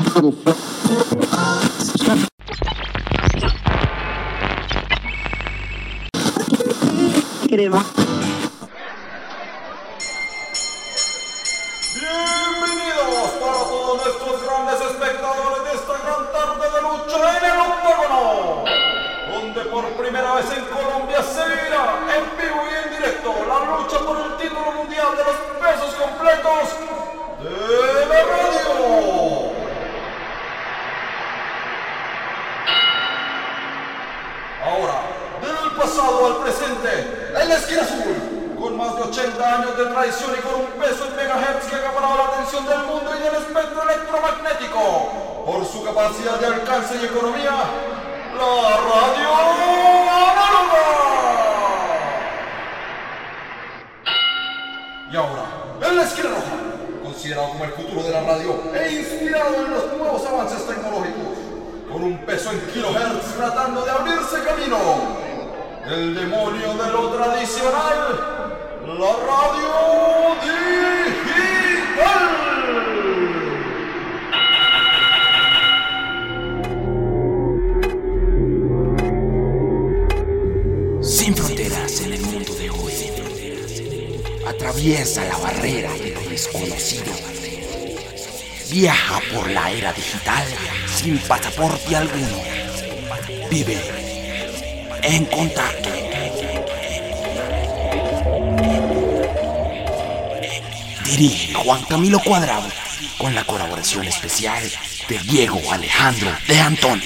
Bienvenidos para todos nuestros grandes espectadores de esta gran tarde de lucha en el octágono, donde por primera vez en Colombia se vivirá en vivo y en directo la lucha por el título mundial de los pesos completos de la radio. Ahora, del pasado al presente, el esquina azul, con más de 80 años de tradición y con un peso en megahertz que ha acaparado la atención del mundo y del espectro electromagnético, por su capacidad de alcance y economía, la radio análoga. Y ahora, en la esquina roja, considerado como el futuro de la radio e inspirado en los nuevos avances tecnológicos, con un peso en kilohertz tratando de abrirse camino, el demonio de lo tradicional, la radio digital. Sin fronteras en el mundo de hoy. Atraviesa la barrera de lo desconocido. Viaja por la era digital sin pasaporte alguno. Vive en contacto. Dirige Juan Camilo Cuadrado con la colaboración especial de Diego Alejandro de Antonio.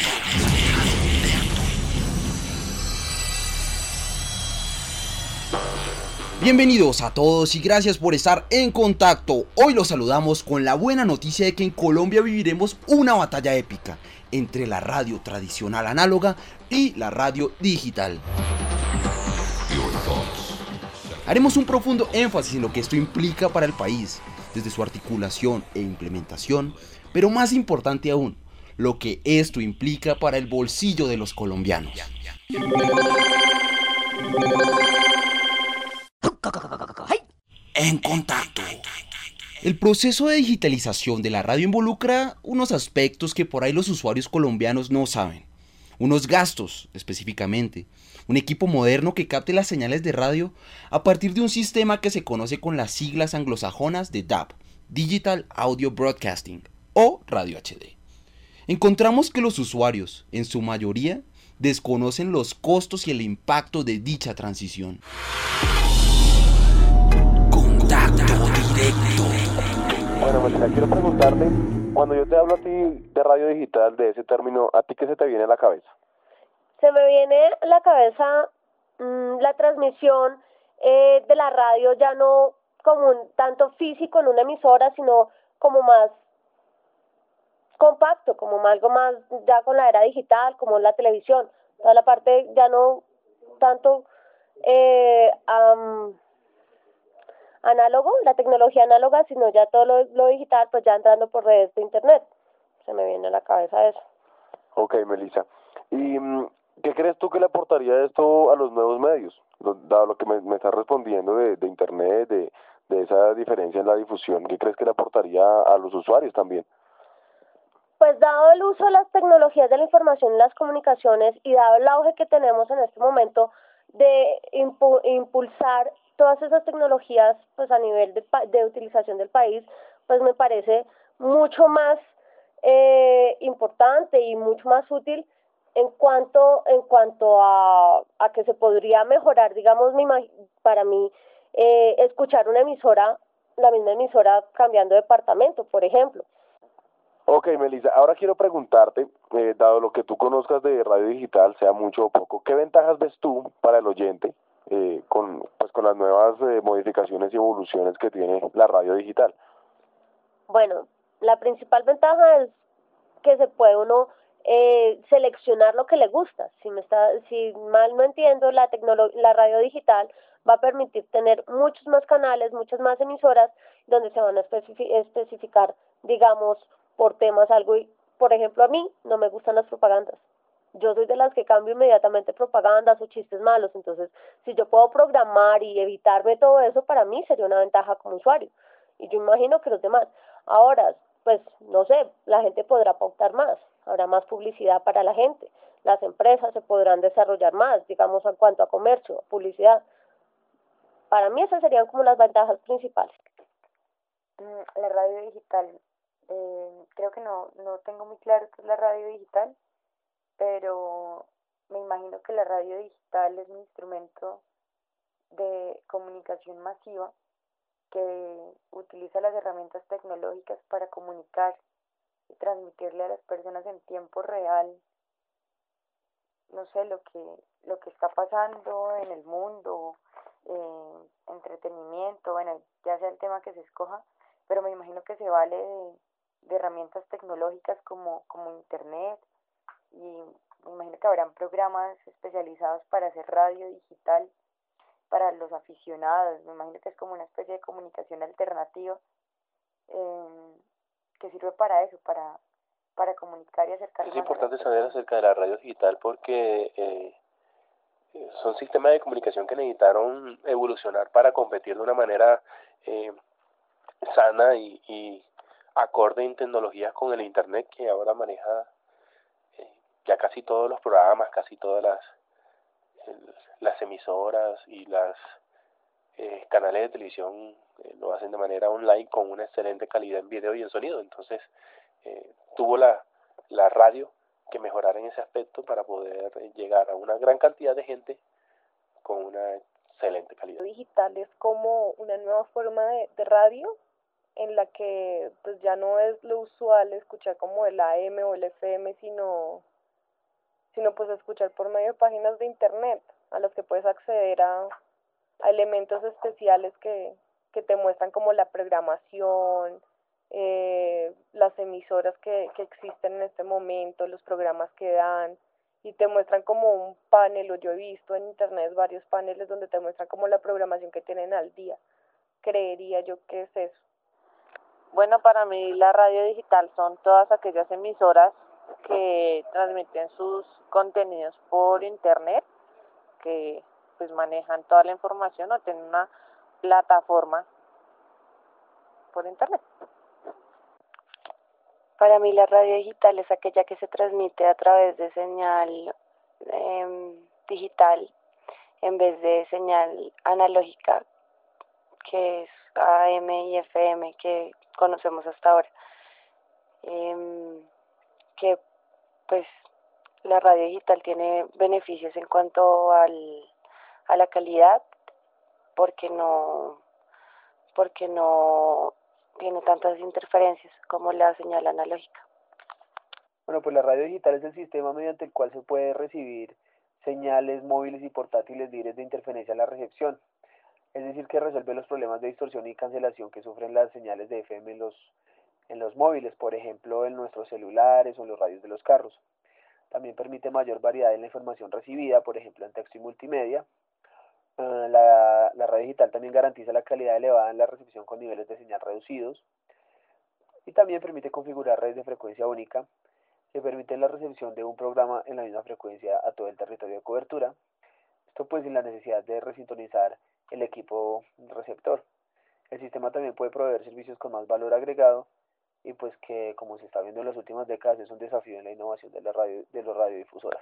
Bienvenidos a todos y gracias por estar en contacto. Hoy los saludamos con la buena noticia de que en Colombia viviremos una batalla épica entre la radio tradicional análoga y la radio digital. Haremos un profundo énfasis en lo que esto implica para el país, desde su articulación e implementación, pero más importante aún, lo que esto implica para el bolsillo de los colombianos. En contacto. El proceso de digitalización de la radio involucra unos aspectos que por ahí los usuarios colombianos no saben. Unos gastos, específicamente. Un equipo moderno que capte las señales de radio a partir de un sistema que se conoce con las siglas anglosajonas de DAB, Digital Audio Broadcasting, o Radio HD. Encontramos que los usuarios, en su mayoría, desconocen los costos y el impacto de dicha transición. Contacto directo. Bueno, Melissa, quiero preguntarte, cuando yo te hablo a ti de radio digital, de ese término, ¿a ti qué se te viene a la cabeza? Se me viene a la cabeza la transmisión de la radio, ya no como un tanto físico en una emisora, sino como más compacto, como algo más ya con la era digital, como la televisión. Toda la parte ya no tanto análogo, la tecnología análoga, sino ya todo lo digital, pues ya entrando por redes de internet. Se me viene a la cabeza eso. Ok, Melissa. ¿Y qué crees tú que le aportaría esto a los nuevos medios? Dado lo que me estás respondiendo de internet, de esa diferencia en la difusión, ¿qué crees que le aportaría a los usuarios también? Pues dado el uso de las tecnologías de la información y las comunicaciones y dado el auge que tenemos en este momento de impulsar todas esas tecnologías pues a nivel de utilización del país, pues me parece mucho más importante y mucho más útil en cuanto a que se podría mejorar, digamos, para mí, escuchar una emisora, la misma emisora cambiando de departamento, por ejemplo. Ok, Melissa, ahora quiero preguntarte, dado lo que tú conozcas de radio digital, sea mucho o poco, ¿qué ventajas ves tú para el oyente con las nuevas modificaciones y evoluciones que tiene la radio digital? Bueno, la principal ventaja es que se puede uno seleccionar lo que le gusta. Si mal no entiendo, la radio digital va a permitir tener muchos más canales, muchas más emisoras, donde se van a especificar, digamos, por temas algo. Por ejemplo, a mí no me gustan las propagandas. Yo soy de las que cambio inmediatamente propagandas o chistes malos. Entonces, si yo puedo programar y evitarme todo eso, para mí sería una ventaja como usuario. Y yo imagino que los demás. Ahora, pues no sé, la gente podrá pautar más, habrá más publicidad para la gente, las empresas se podrán desarrollar más, digamos en cuanto a comercio, publicidad. Para mí esas serían como las ventajas principales. La radio digital, creo que no tengo muy claro qué es la radio digital, pero me imagino que la radio digital es un instrumento de comunicación masiva que utiliza las herramientas tecnológicas para comunicar y transmitirle a las personas en tiempo real, no sé, lo que está pasando en el mundo, entretenimiento, bueno, ya sea el tema que se escoja, pero me imagino que se vale de herramientas tecnológicas como internet, y me imagino que habrán programas especializados para hacer radio digital para los aficionados. Me imagino que es como una especie de comunicación alternativa, eh, que sirve para eso, para comunicar y acercar Es más a las importante saber personas. acerca de la radio digital porque son sistemas de comunicación que necesitaron evolucionar para competir de una manera eh, sana y acorde en tecnologías con el Internet que ahora maneja ya casi todos los programas, casi todas eh, las emisoras y las canales de televisión lo hacen de manera online con una excelente calidad en video y en sonido. Entonces tuvo la radio que mejorar en ese aspecto para poder llegar a una gran cantidad de gente con una excelente calidad. Digital es como una nueva forma de radio en la que pues ya no es lo usual escuchar como el AM o el FM, sino pues escuchar por medio de páginas de internet a las que puedes acceder a elementos especiales que te muestran como la programación, las emisoras que existen en este momento, los programas que dan, y te muestran como un panel, o yo he visto en internet varios paneles donde te muestran como la programación que tienen al día. Creería yo que es eso. Bueno, para mí la radio digital son todas aquellas emisoras que transmiten sus contenidos por internet, que pues manejan toda la información o tienen una plataforma por internet. Para mí la radio digital es aquella que se transmite a través de señal digital en vez de señal analógica, que es AM y FM que conocemos hasta ahora. Que pues la radio digital tiene beneficios en cuanto a la calidad, porque no tiene tantas interferencias como la señal analógica. Bueno, pues la radio digital es el sistema mediante el cual se puede recibir señales móviles y portátiles libres de interferencia en la recepción. Es decir, que resuelve los problemas de distorsión y cancelación que sufren las señales de FM en los móviles, por ejemplo, en nuestros celulares o en los radios de los carros. También permite mayor variedad en la información recibida, por ejemplo, en texto y multimedia. La radio digital también garantiza la calidad elevada en la recepción con niveles de señal reducidos, y también permite configurar redes de frecuencia única que permiten la recepción de un programa en la misma frecuencia a todo el territorio de cobertura. Esto pues sin la necesidad de resintonizar el equipo receptor. El sistema también puede proveer servicios con más valor agregado, y pues que, como se está viendo en las últimas décadas, es un desafío en la innovación de los radiodifusoras.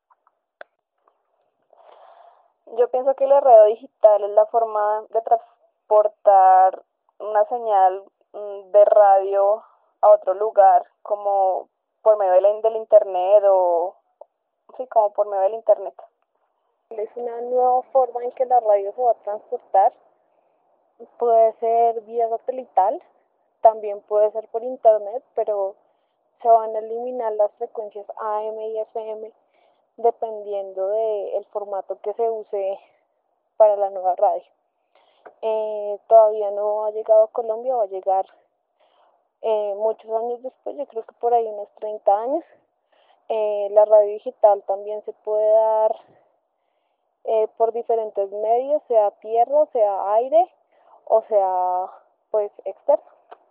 Yo pienso que la radio digital es la forma de transportar una señal de radio a otro lugar, como por medio del internet, o sí, como por medio del internet. Es una nueva forma en que la radio se va a transportar. Puede ser vía satelital, también puede ser por internet, pero se van a eliminar las frecuencias AM y FM dependiendo del formato que se use para la nueva radio. Todavía no ha llegado a Colombia, va a llegar muchos años después, yo creo que por ahí unos 30 años. La radio digital también se puede dar por diferentes medios, sea tierra, sea aire, o sea pues externo.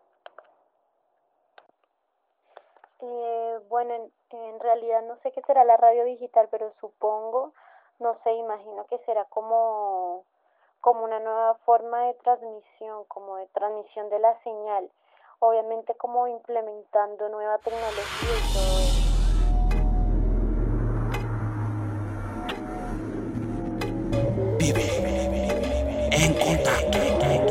Bueno, en realidad no sé qué será la radio digital, pero supongo, no sé, imagino que será como una nueva forma de transmisión, como de transmisión de la señal, obviamente como implementando nueva tecnología y todo eso. Vive en contacto.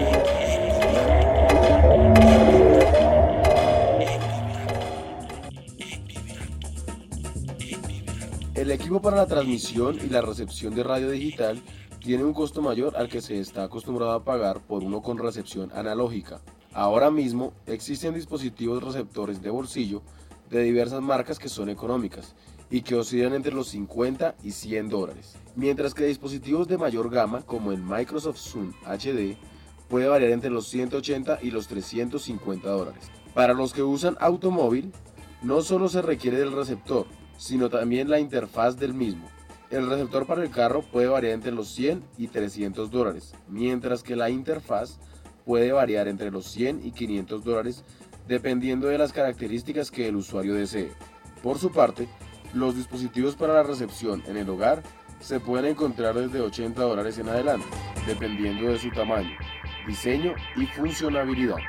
El equipo para la transmisión y la recepción de radio digital tiene un costo mayor al que se está acostumbrado a pagar por uno con recepción analógica. Ahora mismo existen dispositivos receptores de bolsillo de diversas marcas que son económicas y que oscilan entre los 50 y 100 dólares, mientras que dispositivos de mayor gama como el Microsoft Zoom HD puede variar entre los 180 y los 350 dólares. Para los que usan automóvil, no solo se requiere del receptor, sino también la interfaz del mismo. El receptor para el carro puede variar entre los 100 y 300 dólares, mientras que la interfaz puede variar entre los 100 y 500 dólares dependiendo de las características que el usuario desee. Por su parte, los dispositivos para la recepción en el hogar se pueden encontrar desde 80 dólares en adelante, dependiendo de su tamaño, diseño y funcionalidad.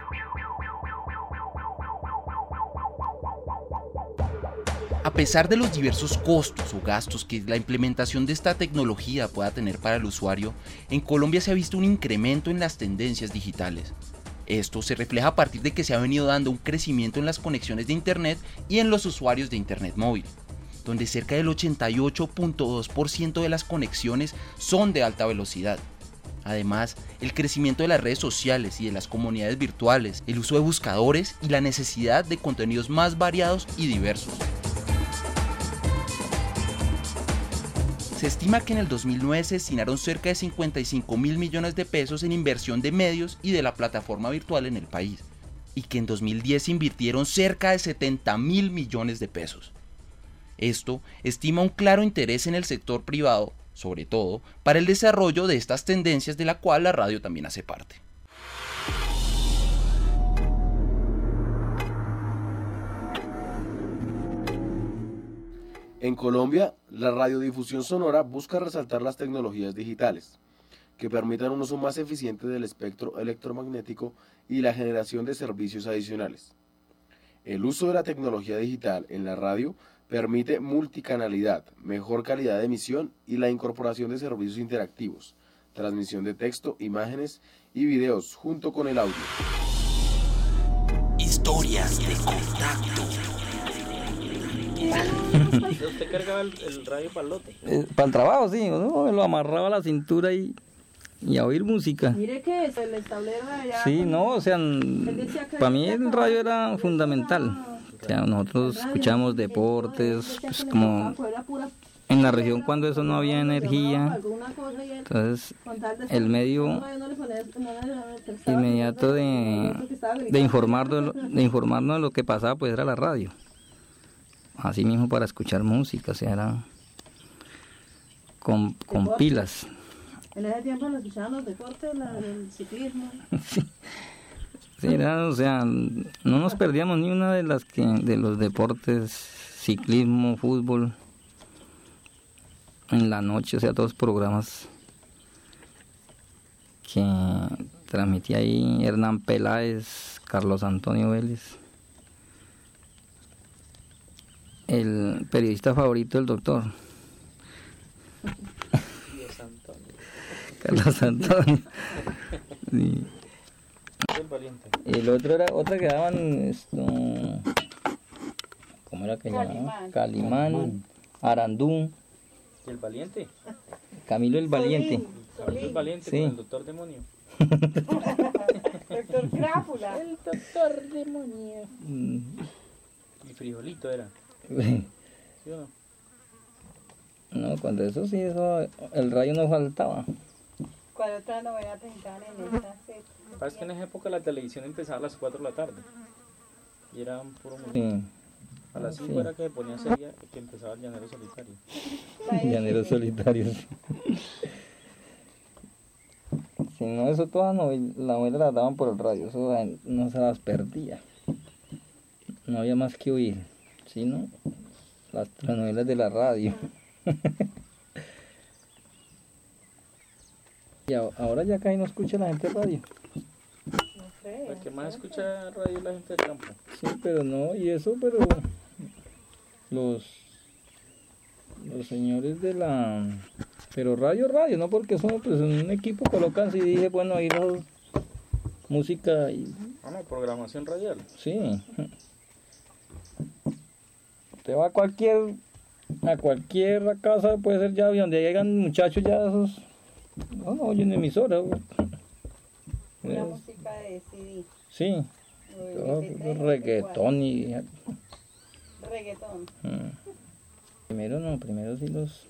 A pesar de los diversos costos o gastos que la implementación de esta tecnología pueda tener para el usuario, en Colombia se ha visto un incremento en las tendencias digitales. Esto se refleja a partir de que se ha venido dando un crecimiento en las conexiones de Internet y en los usuarios de Internet móvil, donde cerca del 88.2% de las conexiones son de alta velocidad. Además, el crecimiento de las redes sociales y de las comunidades virtuales, el uso de buscadores y la necesidad de contenidos más variados y diversos. Se estima que en el 2009 se destinaron cerca de 55.000 millones de pesos en inversión de medios y de la plataforma virtual en el país, y que en 2010 se invirtieron cerca de 70.000 millones de pesos. Esto estima un claro interés en el sector privado, sobre todo para el desarrollo de estas tendencias de la cual la radio también hace parte. En Colombia, la radiodifusión sonora busca resaltar las tecnologías digitales, que permitan un uso más eficiente del espectro electromagnético y la generación de servicios adicionales. El uso de la tecnología digital en la radio permite multicanalidad, mejor calidad de emisión y la incorporación de servicios interactivos, transmisión de texto, imágenes y videos junto con el audio. Historias de contacto. ¿Usted cargaba el radio para el lote? Para el trabajo, sí, ¿no? Me lo amarraba a la cintura y a oír música. Mire que el tablero de allá. Sí, no, o sea, para mí el radio era fundamental. O sea, nosotros escuchábamos deportes, pues como en la región cuando eso no había energía, entonces el medio inmediato de informarnos de lo que pasaba pues era la radio. Así mismo para escuchar música, o sea, era con pilas. En ese tiempo nos escuchaban los deportes, el ciclismo. Sí, era, o sea, no nos perdíamos ni una de los deportes, ciclismo, fútbol, en la noche, o sea, todos programas que transmitía ahí Hernán Peláez, Carlos Antonio Vélez. El periodista favorito del doctor. Carlos Antonio. Sí. El otro era otra que daban ¿cómo era que llamaban? Calimán, Arandún. ¿Y el Valiente? Camilo el Valiente. Camilo el Valiente, sí. Con el doctor demonio. Doctor Crápula. El doctor demonio. Y frijolito era. ¿Sí o no? No, cuando eso sí, el rayo no faltaba. ¿Cuál otra novela presentaban en esa serie? Parece que en esa época la televisión empezaba a las 4 de la tarde. Y era un puro música. Sí. A las 5 era que ponía serie que empezaba el Llanero Solitario. Llanero Solitario. Si no, eso todas las novelas las daban por el radio, eso no se las perdía. No había más que oír, sino las novelas de la radio. Y ahora ya casi no escucha la gente radio. No sé. La que más escucha radio es la gente del campo. Sí, pero no, y eso, pero los señores de la... Pero radio, ¿no? Porque son pues en un equipo colocan y dije, bueno, ahí la música y... Ah, no, programación radial. Sí. Te va a cualquier casa, puede ser ya donde llegan muchachos ya esos... No oyen emisora. Una música de CD. Sí. Todo reggaetón y... Reggaetón. Primero sí los...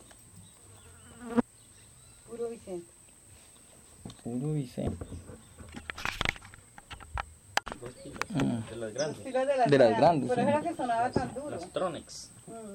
Puro Vicente. Dos pilas, de las grandes. De las grandes. Por eso era que sonaba tan duro. Las Tronex.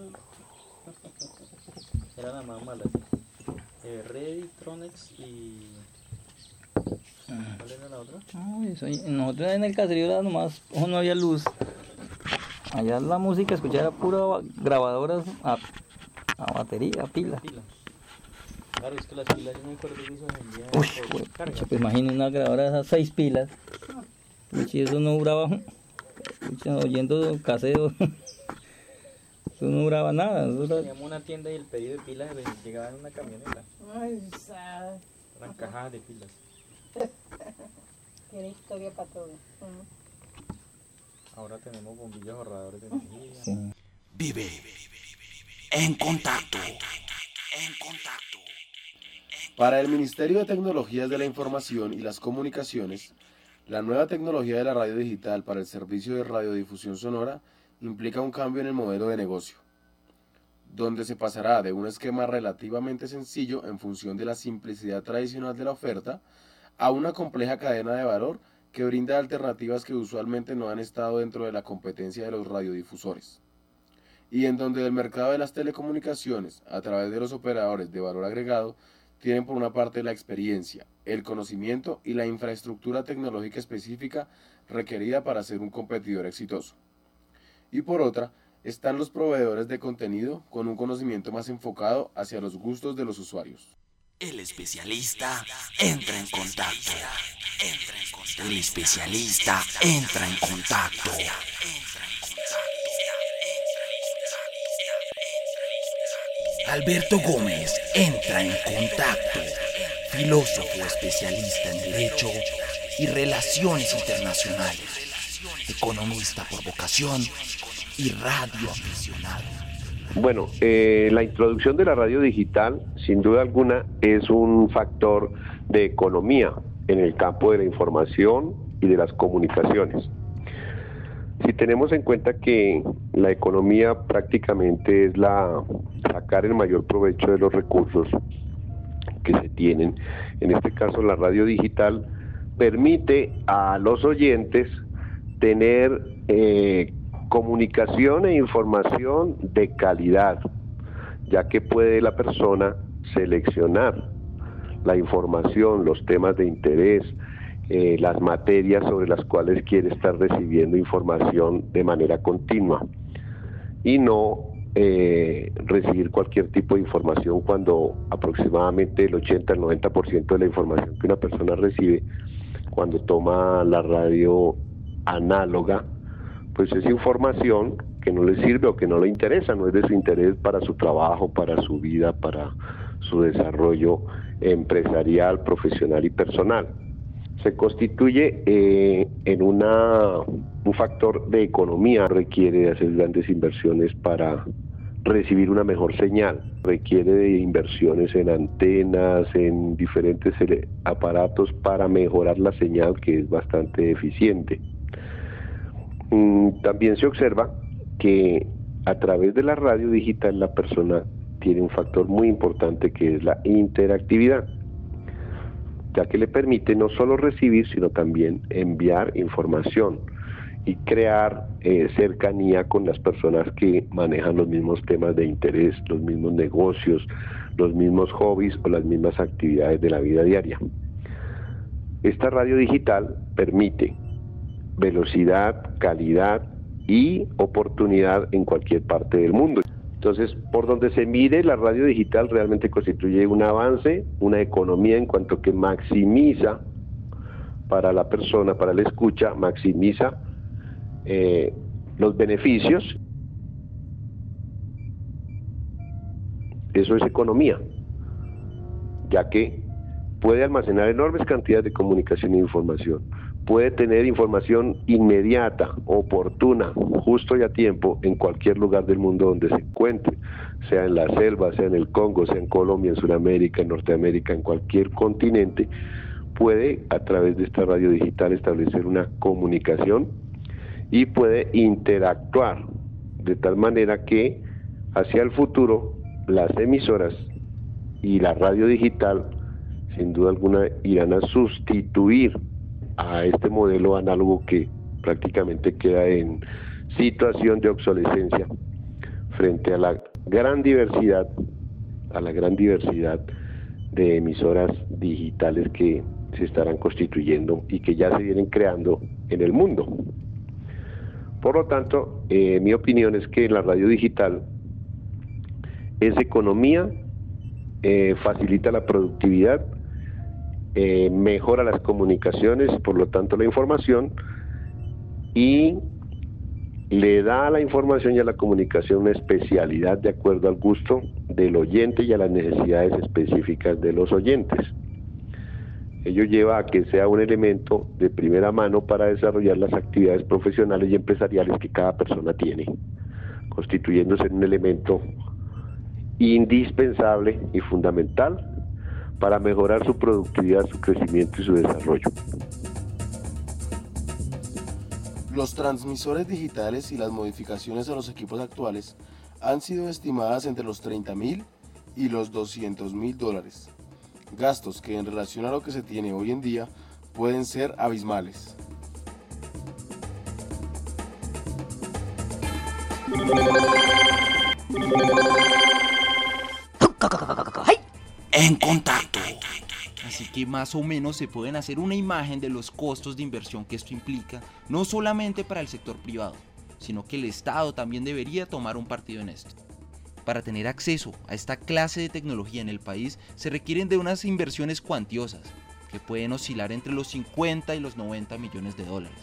Era la más mala. Ready, Tronex y... ¿Cuál era la otra? Nosotros en el caserío nomás no había luz. Allá la música escuchaba pura grabadoras a batería, a pila. Claro, es que las pilas yo me acuerdo que eso vendía. Pues imagínense una grabadora de esas 6 pilas. Y eso no duraba, oyendo casero, eso no duraba nada. Teníamos una tienda y el pedido de pilas llegaba en una camioneta. Eran cajas de pilas. Tiene historia para todo. Ahora tenemos bombillos ahorradores de energía. Sí. Vive en contacto. Para el Ministerio de Tecnologías de la Información y las Comunicaciones, la nueva tecnología de la radio digital para el servicio de radiodifusión sonora implica un cambio en el modelo de negocio, donde se pasará de un esquema relativamente sencillo en función de la simplicidad tradicional de la oferta a una compleja cadena de valor que brinda alternativas que usualmente no han estado dentro de la competencia de los radiodifusores, y en donde el mercado de las telecomunicaciones, a través de los operadores de valor agregado, tienen por una parte la experiencia, el conocimiento y la infraestructura tecnológica específica requerida para ser un competidor exitoso. Y por otra, están los proveedores de contenido con un conocimiento más enfocado hacia los gustos de los usuarios. El especialista entra en contacto. El especialista entra en contacto. Alberto Gómez entra en contacto. Filósofo especialista en Derecho y Relaciones Internacionales. Economista por vocación y radioaficionado. Bueno, la introducción de la radio digital, sin duda alguna, es un factor de economía en el campo de la información y de las comunicaciones. Si tenemos en cuenta que la economía prácticamente es sacar el mayor provecho de los recursos que se tienen, en este caso la radio digital permite a los oyentes tener comunicación e información de calidad, ya que puede la persona seleccionar la información, los temas de interés, las materias sobre las cuales quiere estar recibiendo información de manera continua y no recibir cualquier tipo de información cuando aproximadamente el 80 al 90% de la información que una persona recibe cuando toma la radio análoga, pues es información que no le sirve o que no le interesa, no es de su interés para su trabajo, para su vida, para su desarrollo empresarial, profesional y personal. Se constituye en un factor de economía, requiere hacer grandes inversiones para recibir una mejor señal, requiere de inversiones en antenas, en diferentes aparatos para mejorar la señal, que es bastante eficiente. También se observa que a través de la radio digital la persona tiene un factor muy importante que es la interactividad, ya que le permite no solo recibir, sino también enviar información y crear cercanía con las personas que manejan los mismos temas de interés, los mismos negocios, los mismos hobbies o las mismas actividades de la vida diaria. Esta radio digital permite velocidad, calidad y oportunidad en cualquier parte del mundo. Entonces, por donde se mire, la radio digital realmente constituye un avance, una economía en cuanto que maximiza para la persona, para el escucha, maximiza los beneficios. Eso es economía, ya que puede almacenar enormes cantidades de comunicación e información, puede tener información inmediata, oportuna, justo y a tiempo en cualquier lugar del mundo donde se encuentre, sea en la selva, sea en el Congo, sea en Colombia, en Sudamérica, en Norteamérica, en cualquier continente, puede a través de esta radio digital establecer una comunicación y puede interactuar de tal manera que hacia el futuro las emisoras y la radio digital sin duda alguna irán a sustituir a este modelo análogo que prácticamente queda en situación de obsolescencia frente a la gran diversidad de emisoras digitales que se estarán constituyendo y que ya se vienen creando en el mundo. Por lo tanto, mi opinión es que la radio digital es economía, facilita la productividad, mejora las comunicaciones, por lo tanto la información, y le da a la información y a la comunicación una especialidad de acuerdo al gusto del oyente y a las necesidades específicas de los oyentes. Ello lleva a que sea un elemento de primera mano para desarrollar las actividades profesionales y empresariales que cada persona tiene, constituyéndose en un elemento indispensable y fundamental para mejorar su productividad, su crecimiento y su desarrollo. Los transmisores digitales y las modificaciones a los equipos actuales han sido estimadas entre los $30,000 y los $200,000, gastos que en relación a lo que se tiene hoy en día pueden ser abismales. En contacto. Así que más o menos se pueden hacer una imagen de los costos de inversión que esto implica, no solamente para el sector privado, sino que el Estado también debería tomar un partido en esto. Para tener acceso a esta clase de tecnología en el país se requieren de unas inversiones cuantiosas, que pueden oscilar entre los 50 y los 90 millones de dólares.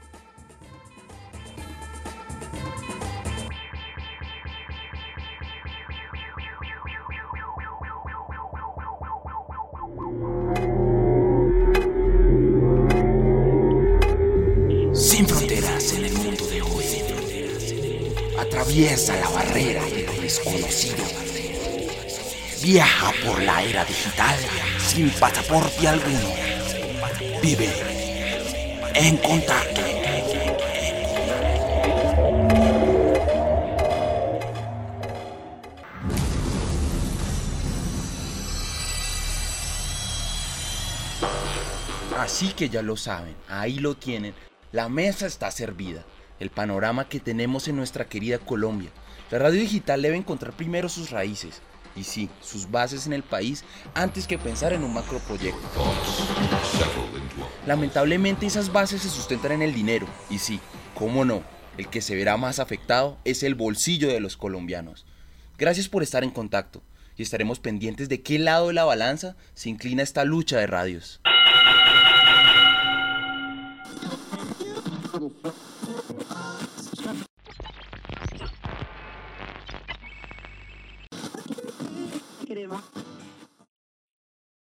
Sin fronteras en el mundo de hoy. Atraviesa la barrera de lo desconocido. Viaja por la era digital sin pasaporte alguno. Vive en contacto. Así que ya lo saben, ahí lo tienen. La mesa está servida, el panorama que tenemos en nuestra querida Colombia. La radio digital debe encontrar primero sus raíces, y sí, sus bases en el país, antes que pensar en un macroproyecto. Lamentablemente esas bases se sustentan en el dinero, y sí, cómo no, el que se verá más afectado es el bolsillo de los colombianos. Gracias por estar en contacto, y estaremos pendientes de qué lado de la balanza se inclina esta lucha de radios.